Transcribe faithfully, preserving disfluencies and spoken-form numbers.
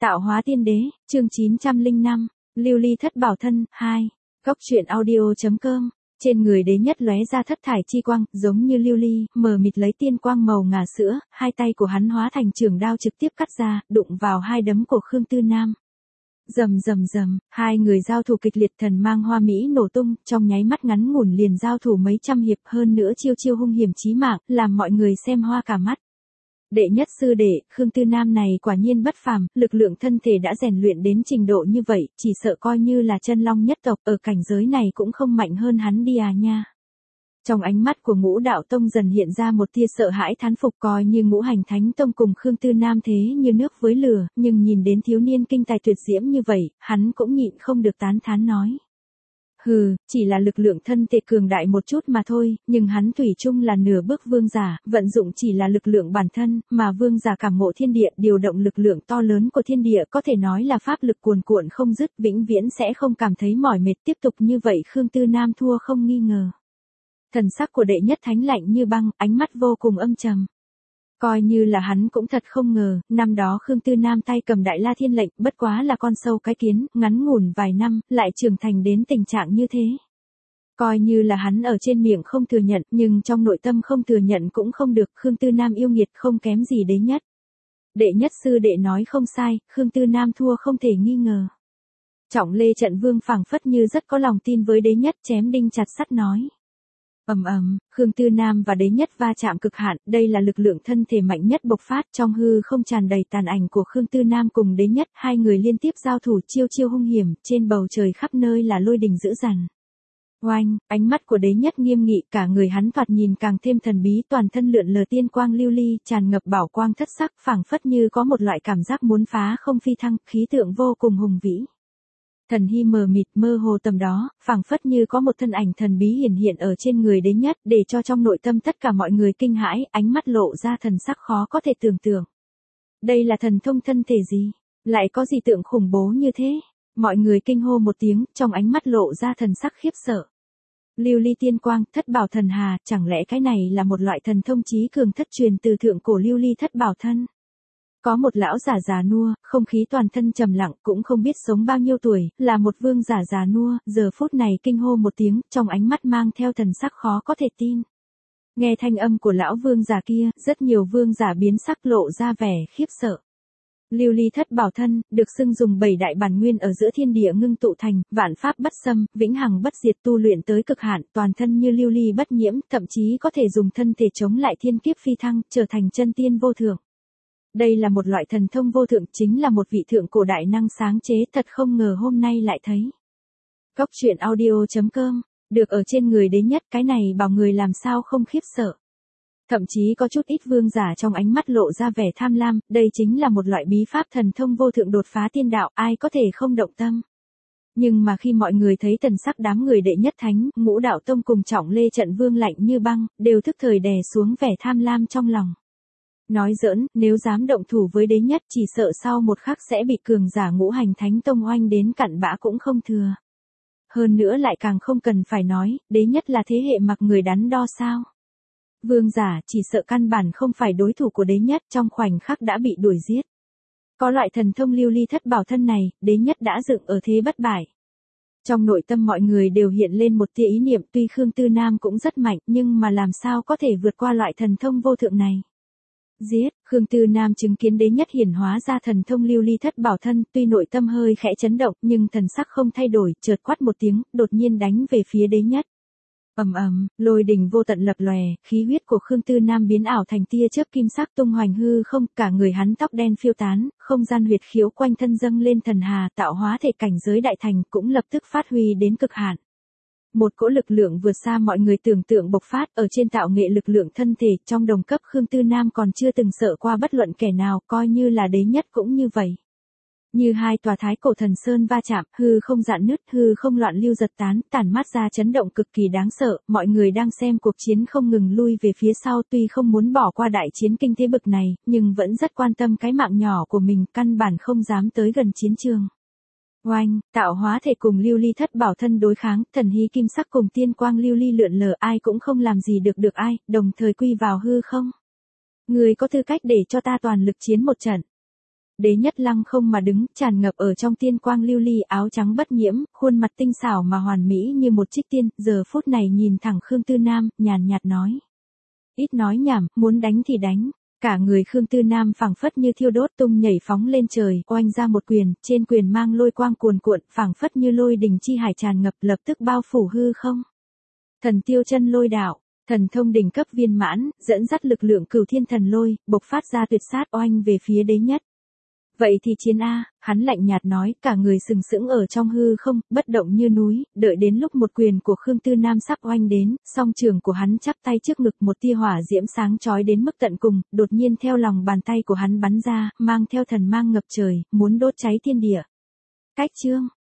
Tạo hóa tiên đế, chương chín trăm lẻ năm, lưu ly thất bảo thân, hai. Góc truyện audio.com. Trên người đế nhất lóe ra thất thải chi quang, giống như lưu ly, mờ mịt lấy tiên quang màu ngà sữa, hai tay của hắn hóa thành trường đao trực tiếp cắt ra, đụng vào hai đấm của Khương Tư Nam. Rầm rầm rầm, hai người giao thủ kịch liệt, thần mang hoa mỹ nổ tung, trong nháy mắt ngắn ngủn liền giao thủ mấy trăm hiệp, hơn nữa chiêu chiêu hung hiểm chí mạng, làm mọi người xem hoa cả mắt. Đệ nhất sư đệ, Khương Tư Nam này quả nhiên bất phàm, lực lượng thân thể đã rèn luyện đến trình độ như vậy, chỉ sợ coi như là chân long nhất tộc ở cảnh giới này cũng không mạnh hơn hắn đi à nha. Trong ánh mắt của Ngũ Đạo Tông dần hiện ra một tia sợ hãi thán phục, coi như Ngũ Hành Thánh Tông cùng Khương Tư Nam thế như nước với lửa, nhưng nhìn đến thiếu niên kinh tài tuyệt diễm như vậy, hắn cũng nhịn không được tán thán nói. Hừ, chỉ là lực lượng thân thể cường đại một chút mà thôi, nhưng hắn thủy chung là nửa bước vương giả, vận dụng chỉ là lực lượng bản thân, mà vương giả cảm ngộ thiên địa, điều động lực lượng to lớn của thiên địa, có thể nói là pháp lực cuồn cuộn không dứt, vĩnh viễn sẽ không cảm thấy mỏi mệt. Tiếp tục như vậy Khương Tư Nam thua không nghi ngờ. Thần sắc của đệ nhất thánh lạnh như băng, ánh mắt vô cùng âm trầm. Coi như là hắn cũng thật không ngờ, năm đó Khương Tư Nam tay cầm Đại La Thiên lệnh, bất quá là con sâu cái kiến, ngắn ngủn vài năm, lại trưởng thành đến tình trạng như thế. Coi như là hắn ở trên miệng không thừa nhận, nhưng trong nội tâm không thừa nhận cũng không được, Khương Tư Nam yêu nghiệt không kém gì đế nhất. Đệ nhất sư đệ nói không sai, Khương Tư Nam thua không thể nghi ngờ. Trọng Lê Trận Vương phảng phất như rất có lòng tin với đế nhất, chém đinh chặt sắt nói. Ầm ầm, Khương Tư Nam và đế nhất va chạm cực hạn, đây là lực lượng thân thể mạnh nhất bộc phát, trong hư không tràn đầy tàn ảnh của Khương Tư Nam cùng đế nhất, hai người liên tiếp giao thủ chiêu chiêu hung hiểm, trên bầu trời khắp nơi là lôi đình dữ dằn. Oanh, ánh mắt của đế nhất nghiêm nghị, cả người hắn thoạt nhìn càng thêm thần bí, toàn thân lượn lờ tiên quang lưu ly, tràn ngập bảo quang thất sắc, phảng phất như có một loại cảm giác muốn phá không phi thăng, khí tượng vô cùng hùng vĩ. Thần hy mờ mịt mơ hồ tầm đó, phảng phất như có một thân ảnh thần bí hiển hiện ở trên người đế nhất, để cho trong nội tâm tất cả mọi người kinh hãi, ánh mắt lộ ra thần sắc khó có thể tưởng tượng. Đây là thần thông thân thể gì? Lại có gì tượng khủng bố như thế? Mọi người kinh hô một tiếng, trong ánh mắt lộ ra thần sắc khiếp sợ. Lưu ly tiên quang, thất bảo thần hà, chẳng lẽ cái này là một loại thần thông chí cường thất truyền từ thượng cổ lưu ly thất bảo thân? Có một lão giả già nua, không khí toàn thân trầm lặng, cũng không biết sống bao nhiêu tuổi, là một vương giả già nua, giờ phút này kinh hô một tiếng, trong ánh mắt mang theo thần sắc khó có thể tin. Nghe thanh âm của lão vương giả kia, rất nhiều vương giả biến sắc lộ ra vẻ khiếp sợ. Lưu ly thất bảo thân, được xưng dùng bảy đại bản nguyên ở giữa thiên địa ngưng tụ thành, vạn pháp bất xâm, vĩnh hằng bất diệt, tu luyện tới cực hạn, toàn thân như lưu ly bất nhiễm, thậm chí có thể dùng thân thể chống lại thiên kiếp phi thăng, trở thành chân tiên vô thượng. Đây là một loại thần thông vô thượng, chính là một vị thượng cổ đại năng sáng chế, thật không ngờ hôm nay lại thấy. Góc truyện audio.com, được ở trên người đế nhất, cái này bảo người làm sao không khiếp sợ. Thậm chí có chút ít vương giả trong ánh mắt lộ ra vẻ tham lam, đây chính là một loại bí pháp thần thông vô thượng đột phá tiên đạo, ai có thể không động tâm. Nhưng mà khi mọi người thấy thần sắc đám người đệ nhất thánh, Ngũ Đạo Tông cùng Trọng Lê Trận Vương lạnh như băng, đều thức thời đè xuống vẻ tham lam trong lòng. Nói giỡn, nếu dám động thủ với đế nhất chỉ sợ sau một khắc sẽ bị cường giả Ngũ Hành Thánh Tông oanh đến cặn bã cũng không thừa. Hơn nữa lại càng không cần phải nói, đế nhất là thế hệ mặc người đắn đo sao. Vương giả chỉ sợ căn bản không phải đối thủ của đế nhất, trong khoảnh khắc đã bị đuổi giết. Có loại thần thông lưu ly thất bảo thân này, đế nhất đã dựng ở thế bất bại. Trong nội tâm mọi người đều hiện lên một tia ý niệm, tuy Khương Tư Nam cũng rất mạnh, nhưng mà làm sao có thể vượt qua loại thần thông vô thượng này. Giết, Khương Tư Nam chứng kiến đế nhất hiển hóa ra thần thông lưu ly thất bảo thân, tuy nội tâm hơi khẽ chấn động, nhưng thần sắc không thay đổi, chợt quát một tiếng, đột nhiên đánh về phía đế nhất. Ầm ầm, lôi đình vô tận lập lòe, khí huyết của Khương Tư Nam biến ảo thành tia chớp kim sắc tung hoành hư không, cả người hắn tóc đen phiêu tán, không gian huyệt khiếu quanh thân dâng lên thần hà, tạo hóa thể cảnh giới đại thành cũng lập tức phát huy đến cực hạn. Một cỗ lực lượng vượt xa mọi người tưởng tượng bộc phát, ở trên tạo nghệ lực lượng thân thể, trong đồng cấp Khương Tư Nam còn chưa từng sợ qua bất luận kẻ nào, coi như là đế nhất cũng như vậy. Như hai tòa thái cổ thần sơn va chạm, hư không dạn nứt, hư không loạn lưu giật tán, tản mát ra chấn động cực kỳ đáng sợ, mọi người đang xem cuộc chiến không ngừng lui về phía sau, tuy không muốn bỏ qua đại chiến kinh thế bực này, nhưng vẫn rất quan tâm cái mạng nhỏ của mình, căn bản không dám tới gần chiến trường. Oanh, tạo hóa thể cùng lưu ly thất bảo thân đối kháng, thần hy kim sắc cùng tiên quang lưu ly lượn lờ, ai cũng không làm gì được được ai, đồng thời quy vào hư không. Người có tư cách để cho ta toàn lực chiến một trận. Đế Nhất lăng không mà đứng, tràn ngập ở trong tiên quang lưu ly, áo trắng bất nhiễm, khuôn mặt tinh xảo mà hoàn mỹ như một trích tiên, giờ phút này nhìn thẳng Khương Tư Nam, nhàn nhạt nói. Ít nói nhảm, muốn đánh thì đánh. Cả người Khương Tư Nam phảng phất như thiêu đốt, tung nhảy phóng lên trời, oanh ra một quyền, trên quyền mang lôi quang cuồn cuộn, phảng phất như lôi đình chi hải tràn ngập, lập tức bao phủ hư không. Thần tiêu chân lôi đạo, thần thông đỉnh cấp viên mãn, dẫn dắt lực lượng cửu thiên thần lôi, bộc phát ra tuyệt sát oanh về phía Đế Nhất. Vậy thì chiến a, hắn lạnh nhạt nói, cả người sừng sững ở trong hư không, bất động như núi, đợi đến lúc một quyền của Khương Tư Nam sắp oanh đến, song trường của hắn chắp tay trước ngực, một tia hỏa diễm sáng chói đến mức tận cùng, đột nhiên theo lòng bàn tay của hắn bắn ra, mang theo thần mang ngập trời, muốn đốt cháy thiên địa. Cách chương